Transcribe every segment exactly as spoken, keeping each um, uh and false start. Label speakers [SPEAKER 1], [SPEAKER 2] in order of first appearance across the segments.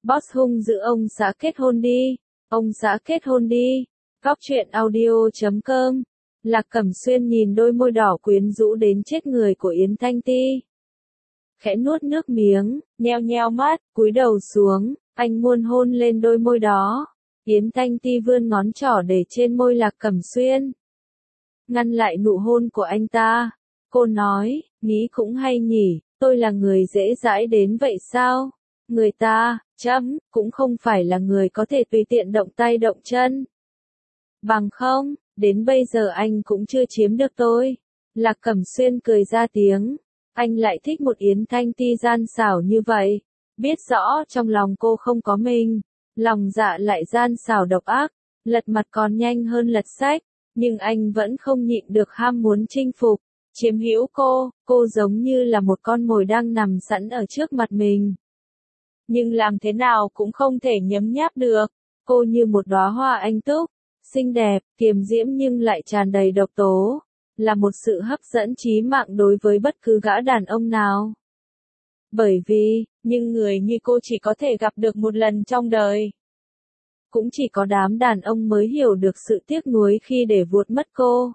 [SPEAKER 1] Boss hung dữ ông xã kết hôn đi. Ông xã kết hôn đi. Góc truyện audio chấm com. Lạc Cẩm Xuyên nhìn đôi môi đỏ quyến rũ đến chết người của Yến Thanh Ti. Khẽ nuốt nước miếng, nheo nheo mắt, cúi đầu xuống, anh muốn hôn lên đôi môi đó. Yến Thanh Ti vươn ngón trỏ để trên môi Lạc Cẩm Xuyên. Ngăn lại nụ hôn của anh ta. Cô nói, nghĩ cũng hay nhỉ, tôi là người dễ dãi đến vậy sao? Người ta, chấm, cũng không phải là người có thể tùy tiện động tay động chân. Bằng không, đến bây giờ anh cũng chưa chiếm được tôi. Lạc Cẩm Xuyên cười ra tiếng. Anh lại thích một Yến Thanh Ti gian xảo như vậy. Biết rõ trong lòng cô không có mình. Lòng dạ lại gian xảo độc ác. Lật mặt còn nhanh hơn lật sách. Nhưng anh vẫn không nhịn được ham muốn chinh phục. Chiếm hữu cô, cô giống như là một con mồi đang nằm sẵn ở trước mặt mình. Nhưng làm thế nào cũng không thể nhấm nháp được. Cô như một đóa hoa anh túc, xinh đẹp, kiềm diễm nhưng lại tràn đầy độc tố. Là một sự hấp dẫn chí mạng đối với bất cứ gã đàn ông nào. Bởi vì, nhưng người như cô chỉ có thể gặp được một lần trong đời. Cũng chỉ có đám đàn ông mới hiểu được sự tiếc nuối khi để vuột mất cô.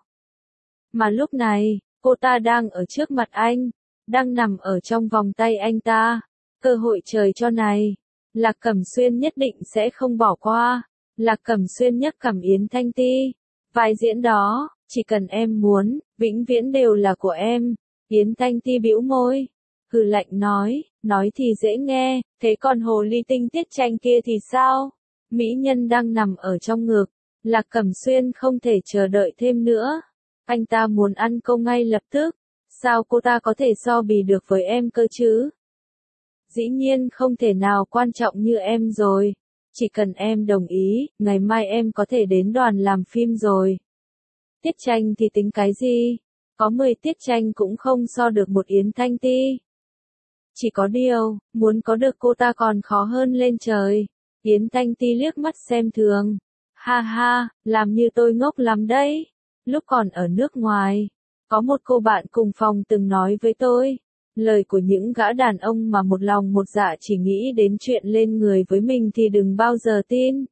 [SPEAKER 1] Mà lúc này, cô ta đang ở trước mặt anh, đang nằm ở trong vòng tay anh ta. Cơ hội trời cho này, Lạc Cẩm Xuyên nhất định sẽ không bỏ qua. Lạc Cẩm Xuyên nhấc cằm Yến Thanh Ti. Vai diễn đó, chỉ cần em muốn, vĩnh viễn đều là của em. Yến Thanh Ti bĩu môi, hừ lạnh nói, nói thì dễ nghe, thế còn hồ ly tinh Tiết Tranh kia thì sao? Mỹ nhân đang nằm ở trong ngực. Lạc Cẩm Xuyên không thể chờ đợi thêm nữa. Anh ta muốn ăn cô ngay lập tức. Sao cô ta có thể so bì được với em cơ chứ? Dĩ nhiên không thể nào quan trọng như em rồi. Chỉ cần em đồng ý, ngày mai em có thể đến đoàn làm phim rồi. Tiết Tranh thì tính cái gì? Có mười Tiết Tranh cũng không so được một Yến Thanh Ti. Chỉ có điều, muốn có được cô ta còn khó hơn lên trời. Yến Thanh Ti liếc mắt xem thường. Ha ha, làm như tôi ngốc lắm đấy. Lúc còn ở nước ngoài, có một cô bạn cùng phòng từng nói với tôi. Lời của những gã đàn ông mà một lòng một dạ chỉ nghĩ đến chuyện lên người với mình thì đừng bao giờ tin.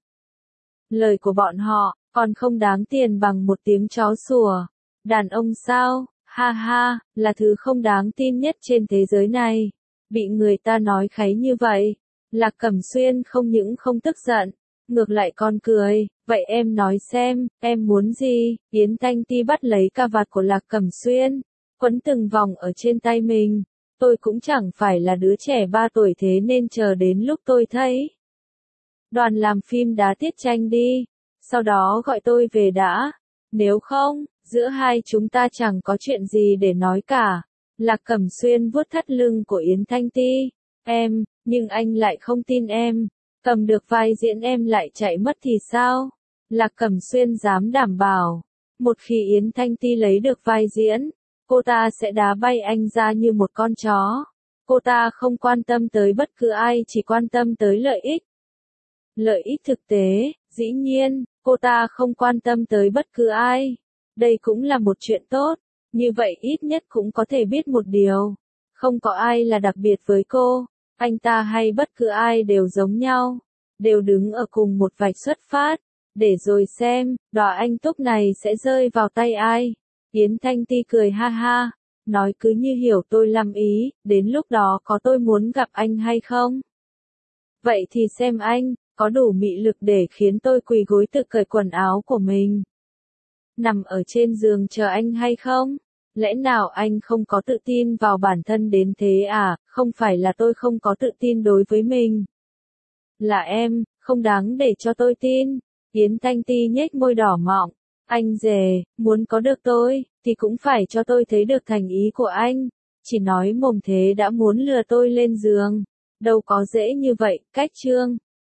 [SPEAKER 1] Lời của bọn họ, còn không đáng tiền bằng một tiếng chó sủa. Đàn ông sao, ha ha, là thứ không đáng tin nhất trên thế giới này. Bị người ta nói kháy như vậy, Lạc Cẩm Xuyên không những không tức giận, ngược lại còn cười. Vậy em nói xem, em muốn gì? Yến Thanh Ti bắt lấy cà vạt của Lạc Cẩm Xuyên, quấn từng vòng ở trên tay mình. Tôi cũng chẳng phải là đứa trẻ ba tuổi thế nên chờ đến lúc tôi thấy. Đoàn làm phim đá Tiết Tranh đi. Sau đó gọi tôi về đã. Nếu không, giữa hai chúng ta chẳng có chuyện gì để nói cả. Lạc Cẩm Xuyên vuốt thắt lưng của Yến Thanh Ti. Em, nhưng anh lại không tin em. Cầm được vai diễn em lại chạy mất thì sao? Lạc Cẩm Xuyên dám đảm bảo. Một khi Yến Thanh Ti lấy được vai diễn, cô ta sẽ đá bay anh ra như một con chó. Cô ta không quan tâm tới bất cứ ai, chỉ quan tâm tới lợi ích. Lợi ích thực tế, dĩ nhiên, cô ta không quan tâm tới bất cứ ai. Đây cũng là một chuyện tốt. Như vậy ít nhất cũng có thể biết một điều. Không có ai là đặc biệt với cô. Anh ta hay bất cứ ai đều giống nhau. Đều đứng ở cùng một vạch xuất phát. Để rồi xem, đóa anh túc này sẽ rơi vào tay ai. Yến Thanh Ti cười ha ha. Nói cứ như hiểu tôi lắm ý. Đến lúc đó có tôi muốn gặp anh hay không? Vậy thì xem anh, có đủ mị lực để khiến tôi quỳ gối tự cởi quần áo của mình. Nằm ở trên giường chờ anh hay không? Lẽ nào anh không có tự tin vào bản thân đến thế à? Không phải là tôi không có tự tin đối với mình. Là em, không đáng để cho tôi tin. Yến Thanh Ti nhếch môi đỏ mọng. Anh dè, muốn có được tôi, thì cũng phải cho tôi thấy được thành ý của anh. Chỉ nói mồm thế đã muốn lừa tôi lên giường. Đâu có dễ như vậy, cách chương.